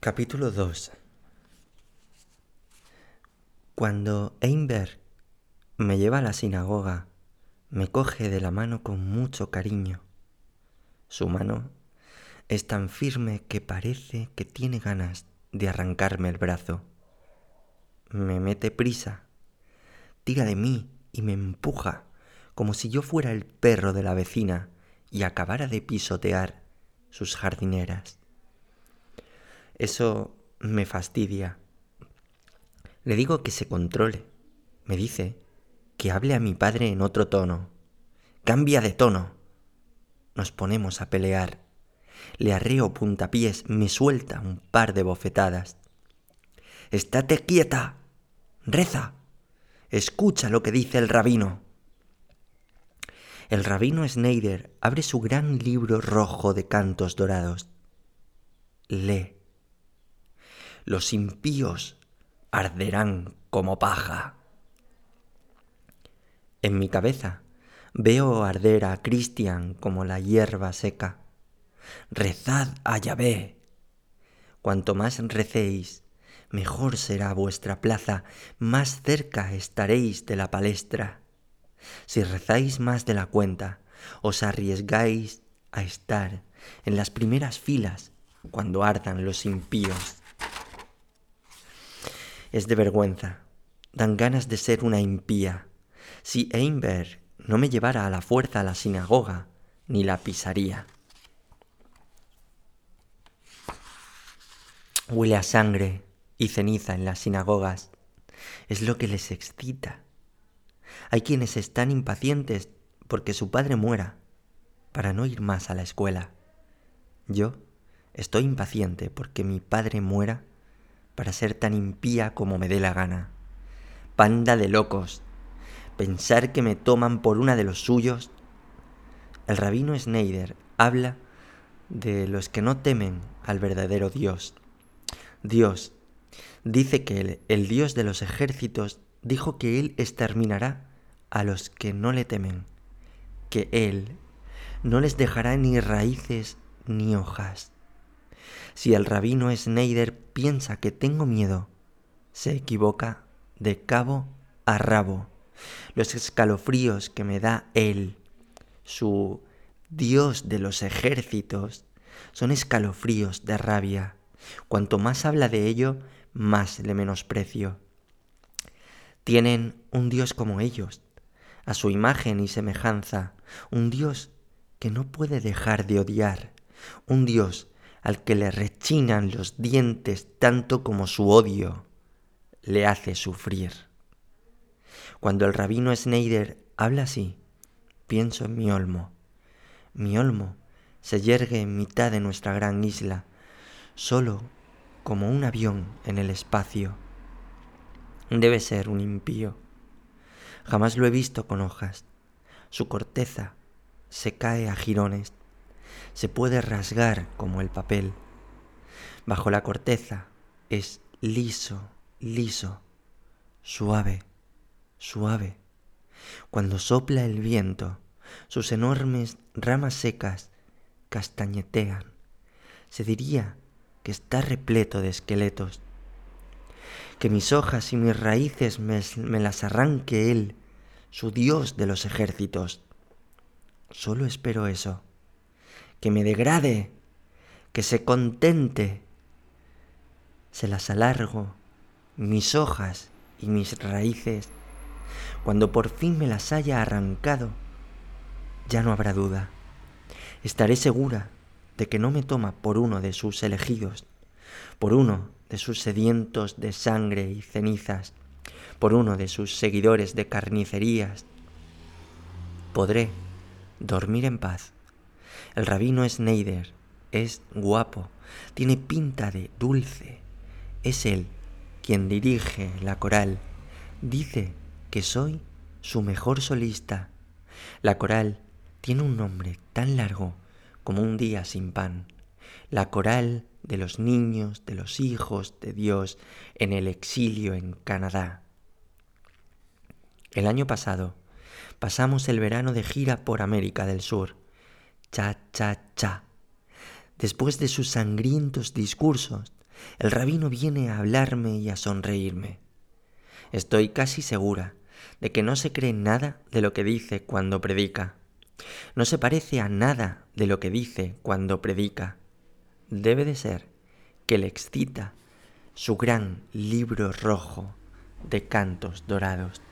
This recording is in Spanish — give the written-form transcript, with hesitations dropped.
Capítulo 2. Cuando Einberg me lleva a la sinagoga, me coge de la mano con mucho cariño. Su mano es tan firme que parece que tiene ganas de arrancarme el brazo. Me mete prisa, tira de mí y me empuja como si yo fuera el perro de la vecina y acabara de pisotear sus jardineras. Eso me fastidia. Le digo que se controle. Me dice que hable a mi padre en otro tono. Cambia de tono. Nos ponemos a pelear. Le arreo puntapiés, me suelta un par de bofetadas. ¡Estate quieta! ¡Reza! Escucha lo que dice el rabino. El rabino Schneider abre su gran libro rojo de cantos dorados. Lee. Los impíos arderán como paja. En mi cabeza veo arder a Cristian como la hierba seca. Rezad a Yahvé. Cuanto más recéis, mejor será vuestra plaza, más cerca estaréis de la palestra. Si rezáis más de la cuenta, os arriesgáis a estar en las primeras filas cuando ardan los impíos. Es de vergüenza, dan ganas de ser una impía. Si Einberg no me llevara a la fuerza a la sinagoga, ni la pisaría. Huele a sangre y ceniza en las sinagogas. Es lo que les excita. Hay quienes están impacientes porque su padre muera, para no ir más a la escuela. Yo estoy impaciente porque mi padre muera para ser tan impía como me dé la gana. Panda de locos. Pensar que me toman por una de los suyos. El rabino Schneider habla de los que no temen al verdadero Dios. Dios dice que el Dios de los ejércitos dijo que Él exterminará a los que no le temen, que Él no les dejará ni raíces ni hojas. Si el rabino Schneider piensa que tengo miedo, se equivoca de cabo a rabo. Los escalofríos que me da Él, su Dios de los ejércitos, son escalofríos de rabia. Cuanto más habla de ello, más le menosprecio. Tienen un Dios como ellos, a su imagen y semejanza, un Dios que no puede dejar de odiar, un Dios al que le rechinan los dientes tanto como su odio le hace sufrir. Cuando el rabino Schneider habla así, pienso en mi olmo. Mi olmo se yergue en mitad de nuestra gran isla, solo como un avión en el espacio. Debe ser un impío. Jamás lo he visto con hojas. Su corteza se cae a jirones. Se puede rasgar como el papel. Bajo la corteza es liso, liso, suave, suave. Cuando sopla el viento, sus enormes ramas secas castañetean. Se diría que está repleto de esqueletos. Que mis hojas y mis raíces me las arranque Él, su Dios de los ejércitos. Solo espero eso, que me degrade, que se contente. Se las alargo, mis hojas y mis raíces. Cuando por fin me las haya arrancado, ya no habrá duda. Estaré segura de que no me toma por uno de sus elegidos, por uno de sus sedientos de sangre y cenizas, por uno de sus seguidores de carnicerías. Podré dormir en paz. El rabino Schneider es guapo, tiene pinta de dulce. Es él quien dirige la coral. Dice que soy su mejor solista. La coral tiene un nombre tan largo como un día sin pan. La coral de los niños, de los hijos de Dios en el exilio en Canadá. El año pasado pasamos el verano de gira por América del Sur. Cha, cha, cha. Después de sus sangrientos discursos, El rabino viene a hablarme y a sonreírme. Estoy casi segura de que no se cree nada de lo que dice cuando predica. No se parece a nada de lo que dice cuando predica. Debe de ser que le excita su gran libro rojo de cantos dorados.